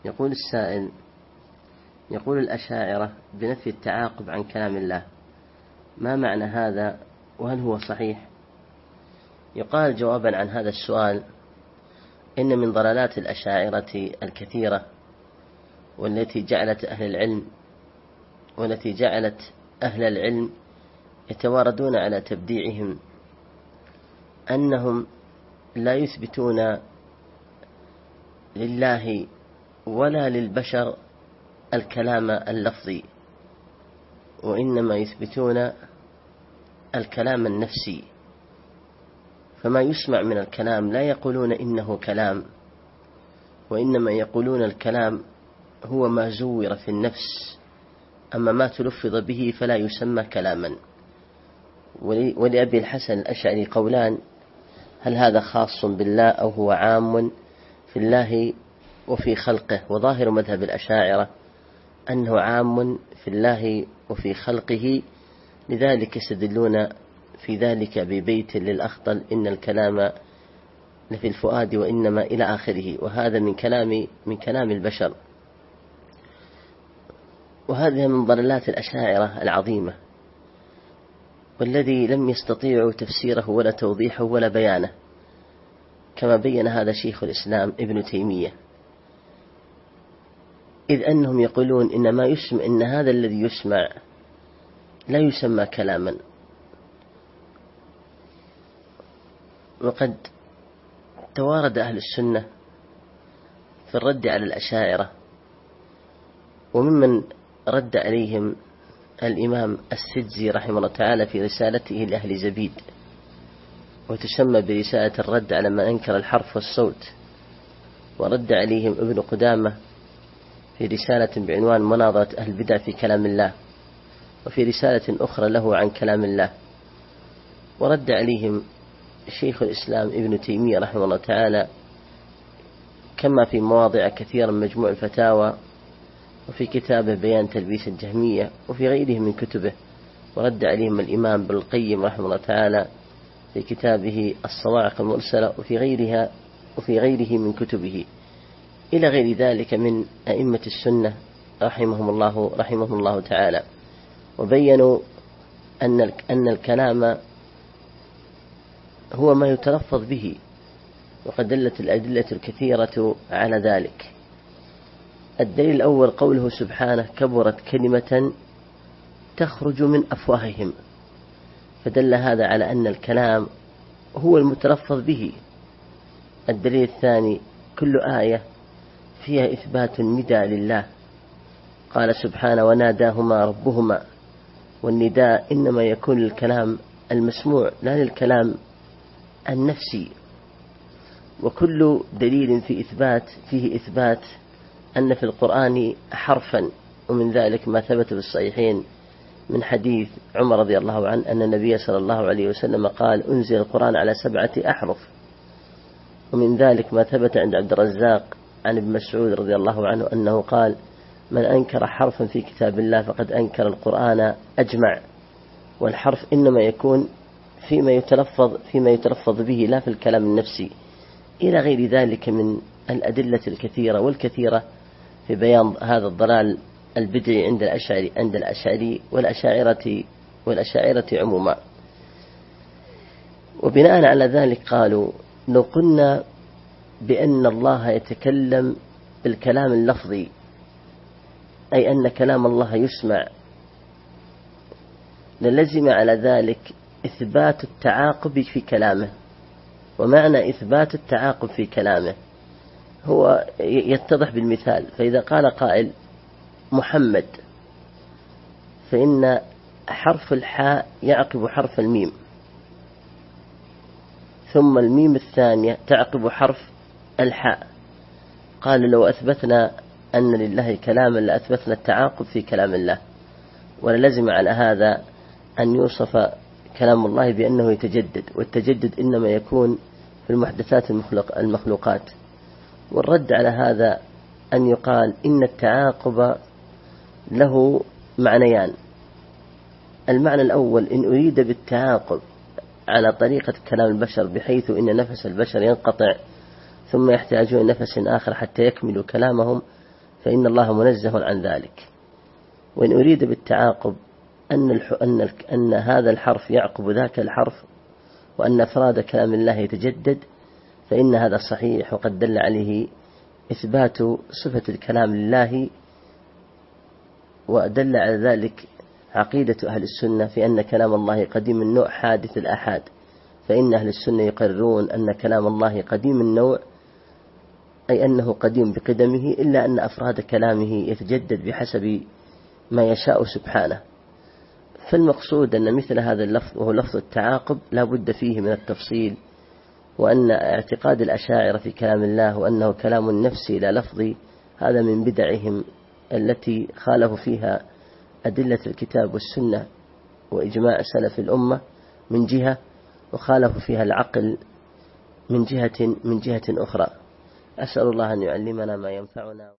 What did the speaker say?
يقول السائل: يقول الأشاعرة بنفي التعاقب عن كلام الله، ما معنى هذا وهل هو صحيح؟ يقال جوابا عن هذا السؤال: إن من ضلالات الأشاعرة الكثيرة والتي جعلت أهل العلم يتواردون على تبديعهم أنهم لا يثبتون لله ولا للبشر الكلام اللفظي، وإنما يثبتون الكلام النفسي. فما يسمع من الكلام لا يقولون إنه كلام، وإنما يقولون الكلام هو ما زور في النفس، أما ما تلفظ به فلا يسمى كلاما. ولأبي الحسن الأشعري قولان: هل هذا خاص بالله أو هو عام في الله وفي خلقه؟ وظاهر مذهب الأشاعرة أنه عام في الله وفي خلقه، لذلك يستدلون في ذلك ببيت للأخطل: إن الكلام لفي الفؤاد وإنما إلى آخره. وهذا من كلام البشر، وهذا من ضلالات الأشاعرة العظيمة، والذي لم يستطيعوا تفسيره ولا توضيحه ولا بيانه، كما بين هذا شيخ الإسلام ابن تيمية، إذ أنهم يقولون إن هذا الذي يسمع لا يسمى كلاما. وقد توارد أهل السنة في الرد على الأشاعرة، وممن رد عليهم الإمام السجزي رحمه الله تعالى في رسالته لأهل زبيد، وتسمى برسالة الرد على من أنكر الحرف والصوت. ورد عليهم ابن قدامة في رسالة بعنوان مناظرة أهل البدع في كلام الله، وفي رسالة أخرى له عن كلام الله. ورد عليهم شيخ الإسلام ابن تيمية رحمه الله تعالى، كما في مواضع كثيرة من مجموع الفتاوى، وفي كتابه بيان تلبيس الجهمية، وفي غيره من كتبه. ورد عليهم الإمام ابن القيم رحمه الله تعالى في كتابه الصواعق المرسلة، وفي غيره من كتبه، إلى غير ذلك من أئمة السنة رحمهم الله تعالى. وبينوا أن الكلام هو ما يتلفظ به، وقد دلت الأدلة الكثيرة على ذلك. الدليل الأول قوله سبحانه: كبرت كلمة تخرج من أفواههم، فدل هذا على أن الكلام هو المتلفظ به. الدليل الثاني: كل آية فيها إثبات النداء لله، قال سبحانه: وناداهما ربهما. والنداء إنما يكون للكلام المسموع لا للكلام النفسي. وكل دليل فيه إثبات أن في القرآن حرفا، ومن ذلك ما ثبت في الصحيحين من حديث عمر رضي الله عنه أن النبي صلى الله عليه وسلم قال: أنزل القرآن على 7 أحرف. ومن ذلك ما ثبت عند عبد الرزاق عن ابن مسعود رضي الله عنه أنه قال: من أنكر حرفا في كتاب الله فقد أنكر القرآن أجمع. والحرف إنما يكون فيما يتلفظ به لا في الكلام النفسي، إلى غير ذلك من الأدلة الكثيرة والكثيرة في بيان هذا الضلال البدعي عند الأشعري والأشاعرة عموما. وبناء على ذلك قالوا: لو قلنا بأن الله يتكلم بالكلام اللفظي، أي أن كلام الله يسمع، للزم على ذلك إثبات التعاقب في كلامه. ومعنى إثبات التعاقب في كلامه هو يتضح بالمثال. فإذا قال قائل محمد، فإن حرف الحاء يعقب حرف الميم، ثم الميم الثانية تعقب حرف الحاء. قال: لو أثبتنا أن لله كلاما لأثبتنا التعاقب في كلام الله، وللزم على هذا أن يوصف كلام الله بأنه يتجدد، والتجدد إنما يكون في المحدثات المخلوقات. والرد على هذا أن يقال إن التعاقب له معنيان. المعنى الأول: إن أريد بالتعاقب على طريقة كلام البشر، بحيث إن نفس البشر ينقطع ثم يحتاجون نفس آخر حتى يكملوا كلامهم، فإن الله منزه عن ذلك. وإن أريد بالتعاقب أن هذا الحرف يعقب ذاك الحرف، وأن أفراد كلام الله يتجدد، فإن هذا صحيح، وقد دل عليه إثبات صفة الكلام لله، ودل على ذلك عقيدة أهل السنة في أن كلام الله قديم النوع حادث الآحاد، فإن أهل السنة يقررون أن كلام الله قديم النوع، أي أنه قديم بقدمه، إلا أن أفراد كلامه يتجدد بحسب ما يشاء سبحانه. فالمقصود أن مثل هذا اللفظ، وهو لفظ التعاقب، لا بد فيه من التفصيل، وأن اعتقاد الأشاعرة في كلام الله وأنه كلام نفسي لا لفظي، هذا من بدعهم التي خالفوا فيها أدلة الكتاب والسنة وإجماع سلف الأمة من جهة، وخالفوا فيها العقل من جهة أخرى. أسأل الله أن يعلمنا ما ينفعنا.